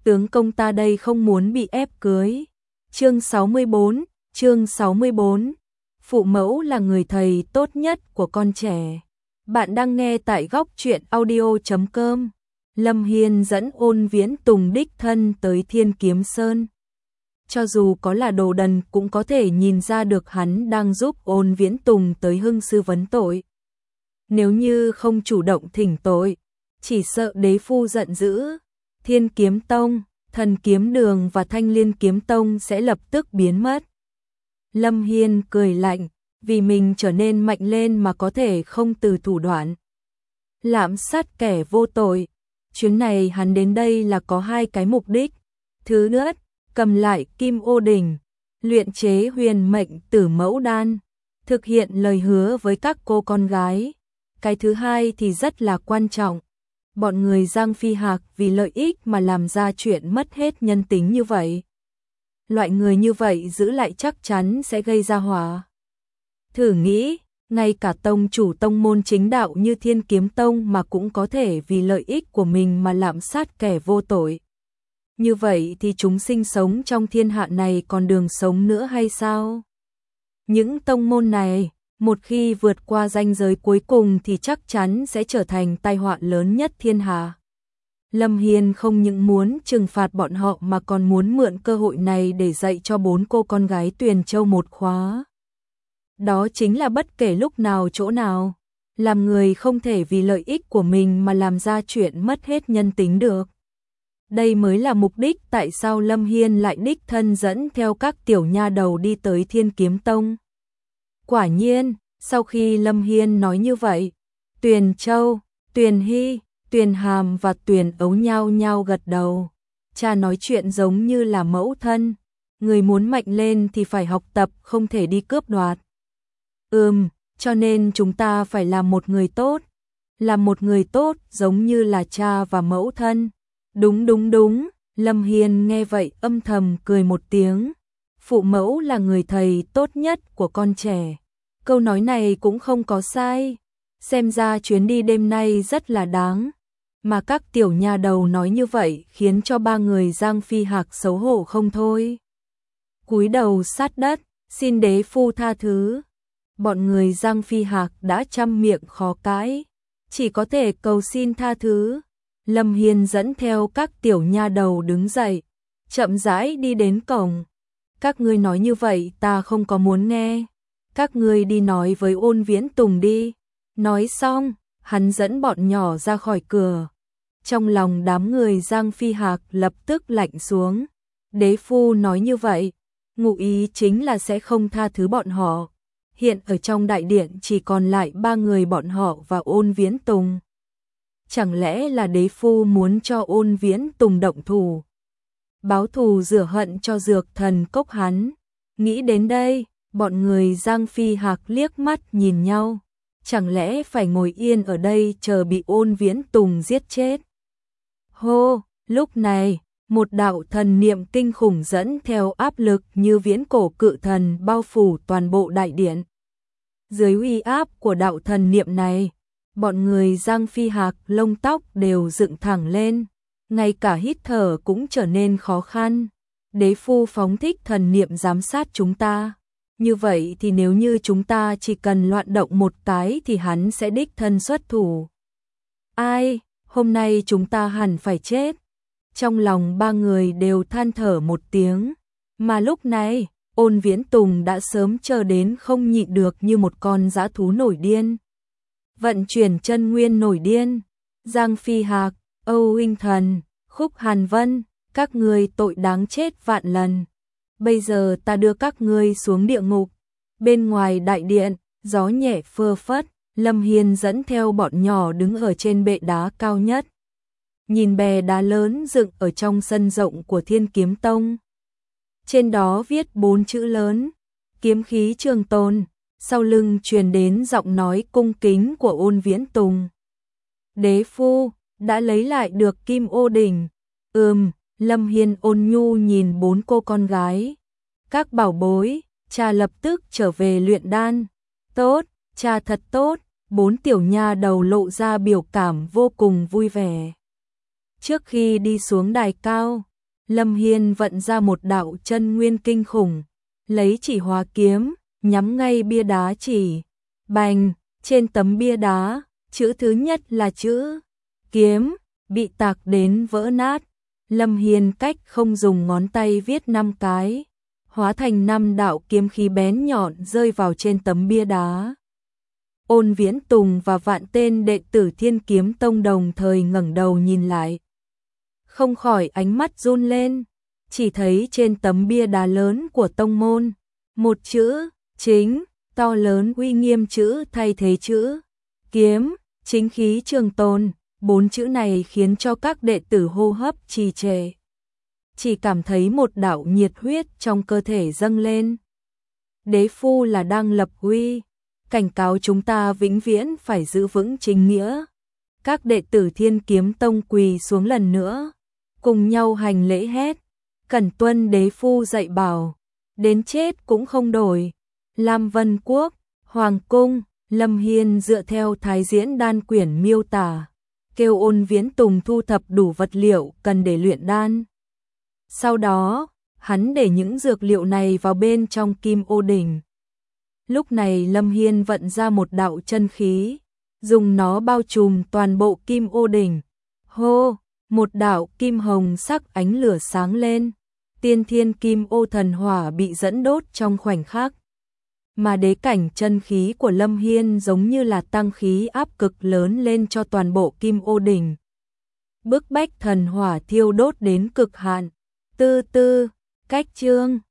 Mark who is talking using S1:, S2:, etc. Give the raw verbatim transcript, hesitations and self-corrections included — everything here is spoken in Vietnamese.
S1: tướng công ta đây không muốn bị ép cưới. Chương sáu mươi bốn, chương sáu mươi bốn. Phụ mẫu là người thầy tốt nhất của con trẻ. Bạn đang nghe tại góc truyện audio chấm com. Lâm Hiên dẫn Ôn Viễn Tùng đích thân tới Thiên Kiếm Sơn. Cho dù có là đồ đần cũng có thể nhìn ra được hắn đang giúp Ôn Viễn Tùng tới hưng sư vấn tội. Nếu như không chủ động thỉnh tội, chỉ sợ đế phu giận dữ, Thiên Kiếm Tông, Thần Kiếm Đường và Thanh Liên Kiếm Tông sẽ lập tức biến mất. Lâm Hiên cười lạnh, vì mình trở nên mạnh lên mà có thể không từ thủ đoạn lạm sát kẻ vô tội. Chuyến này hắn đến đây là có hai cái mục đích. Thứ nhất, cầm lại Kim Ô Đỉnh, luyện chế huyền mệnh tử mẫu đan, thực hiện lời hứa với các cô con gái. Cái thứ hai thì rất là quan trọng. Bọn người Giang Phi Hạc vì lợi ích mà làm ra chuyện mất hết nhân tính như vậy. Loại người như vậy giữ lại chắc chắn sẽ gây ra họa. Thử nghĩ, ngay cả tông chủ tông môn chính đạo như Thiên Kiếm Tông mà cũng có thể vì lợi ích của mình mà lạm sát kẻ vô tội. Như vậy thì chúng sinh sống trong thiên hạ này còn đường sống nữa hay sao? Những tông môn này, một khi vượt qua ranh giới cuối cùng thì chắc chắn sẽ trở thành tai họa lớn nhất thiên hạ. Lâm Hiên không những muốn trừng phạt bọn họ mà còn muốn mượn cơ hội này để dạy cho bốn cô con gái Tuyền Châu một khóa. Đó chính là bất kể lúc nào chỗ nào, làm người không thể vì lợi ích của mình mà làm ra chuyện mất hết nhân tính được. Đây mới là mục đích tại sao Lâm Hiên lại đích thân dẫn theo các tiểu nha đầu đi tới Thiên Kiếm Tông. Quả nhiên, sau khi Lâm Hiên nói như vậy, Tuyền Châu, Tuyền Hy, Tuyền Hàm và Tuyền Ấu nhao nhao gật đầu. Cha nói chuyện giống như là mẫu thân, người muốn mạnh lên thì phải học tập, không thể đi cướp đoạt. Ừm, cho nên chúng ta phải làm một người tốt, làm một người tốt giống như là cha và mẫu thân. Đúng đúng đúng, Lâm Hiên nghe vậy âm thầm cười một tiếng. Phụ mẫu là người thầy tốt nhất của con trẻ. Câu nói này cũng không có sai. Xem ra chuyến đi đêm nay rất là đáng. Mà các tiểu nha đầu nói như vậy khiến cho ba người Giang Phi Hạc xấu hổ không thôi. Cúi đầu sát đất, xin đế phu tha thứ. Bọn người Giang Phi Hạc đã trăm miệng khó cãi, chỉ có thể cầu xin tha thứ. Lâm Hiên dẫn theo các tiểu nha đầu đứng dậy, chậm rãi đi đến cổng. Các ngươi nói như vậy ta không có muốn nghe. Các ngươi đi nói với Ôn Viễn Tùng đi. Nói xong, hắn dẫn bọn nhỏ ra khỏi cửa. Trong lòng đám người Giang Phi Hạc lập tức lạnh xuống. Đế phu nói như vậy, ngụ ý chính là sẽ không tha thứ bọn họ. Hiện ở trong đại điện chỉ còn lại ba người bọn họ và Ôn Viễn Tùng. Chẳng lẽ là đế phu muốn cho Ôn Viễn Tùng động thủ, báo thù rửa hận cho dược thần cốc hắn? Nghĩ đến đây, bọn người Giang Phi Hạc liếc mắt nhìn nhau. Chẳng lẽ phải ngồi yên ở đây chờ bị Ôn Viễn Tùng giết chết? Hô, lúc này, một đạo thần niệm kinh khủng dẫn theo áp lực như viễn cổ cự thần bao phủ toàn bộ đại điện. Dưới uy áp của đạo thần niệm này, bọn người Giang Phi Hạc lông tóc đều dựng thẳng lên, ngay cả hít thở cũng trở nên khó khăn. Đế phu phóng thích thần niệm giám sát chúng ta. Như vậy thì nếu như chúng ta chỉ cần loạn động một cái thì hắn sẽ đích thân xuất thủ. Ai, hôm nay chúng ta hẳn phải chết. Trong lòng ba người đều than thở một tiếng, mà lúc này, Ôn Viễn Tùng đã sớm chờ đến không nhịn được như một con dã thú nổi điên. Vận chuyển chân nguyên nổi điên. Giang Phi Hạc, Âu Huynh Thần, Khúc Hàn Vân, các ngươi tội đáng chết vạn lần. Bây giờ ta đưa các ngươi xuống địa ngục. Bên ngoài đại điện, gió nhẹ phơ phất, Lâm Hiên dẫn theo bọn nhỏ đứng ở trên bệ đá cao nhất. Nhìn bè đá lớn dựng ở trong sân rộng của Thiên Kiếm Tông. Trên đó viết bốn chữ lớn, kiếm khí trường tồn. Sau lưng truyền đến giọng nói cung kính của Ôn Viễn Tùng. Đế phu, đã lấy lại được Kim Ô Đỉnh. Ừm, Lâm Hiên ôn nhu nhìn bốn cô con gái. Các bảo bối, cha lập tức trở về luyện đan. Tốt, cha thật tốt. Bốn tiểu nha đầu lộ ra biểu cảm vô cùng vui vẻ. Trước khi đi xuống đài cao, Lâm Hiên vận ra một đạo chân nguyên kinh khủng, lấy chỉ hóa kiếm, nhắm ngay bia đá chỉ. Bành, trên tấm bia đá, chữ thứ nhất là chữ kiếm, bị tạc đến vỡ nát. Lâm Hiên cách không dùng ngón tay viết năm cái, hóa thành năm đạo kiếm khí bén nhọn rơi vào trên tấm bia đá. Ôn Viễn Tùng và vạn tên đệ tử Thiên Kiếm Tông đồng thời ngẩng đầu nhìn lại. Không khỏi ánh mắt run lên, chỉ thấy trên tấm bia đá lớn của tông môn, một chữ chính, to lớn uy nghiêm chữ thay thế chữ kiếm, chính khí trường tồn. Bốn chữ này khiến cho các đệ tử hô hấp trì trệ. Chỉ cảm thấy một đạo nhiệt huyết trong cơ thể dâng lên. Đế phu là đang lập uy, cảnh cáo chúng ta vĩnh viễn phải giữ vững chính nghĩa. Các đệ tử Thiên Kiếm Tông quỳ xuống lần nữa, cùng nhau hành lễ hét, cẩn tuân đế phu dạy bảo, đến chết cũng không đổi. Lam Vân Quốc, Hoàng Cung, Lâm Hiên dựa theo Thái Diễn Đan quyển miêu tả, kêu Ôn Viễn Tùng thu thập đủ vật liệu cần để luyện đan. Sau đó, hắn để những dược liệu này vào bên trong Kim Ô Đỉnh. Lúc này Lâm Hiên vận ra một đạo chân khí, dùng nó bao trùm toàn bộ Kim Ô Đỉnh. Hô, một đạo kim hồng sắc ánh lửa sáng lên, tiên thiên Kim Ô thần hỏa bị dẫn đốt trong khoảnh khắc. Mà đế cảnh chân khí của Lâm Hiên giống như là tăng khí áp cực lớn lên cho toàn bộ Kim Ô Đỉnh. Bức bách thần hỏa thiêu đốt đến cực hạn. Tư tư, cách chương.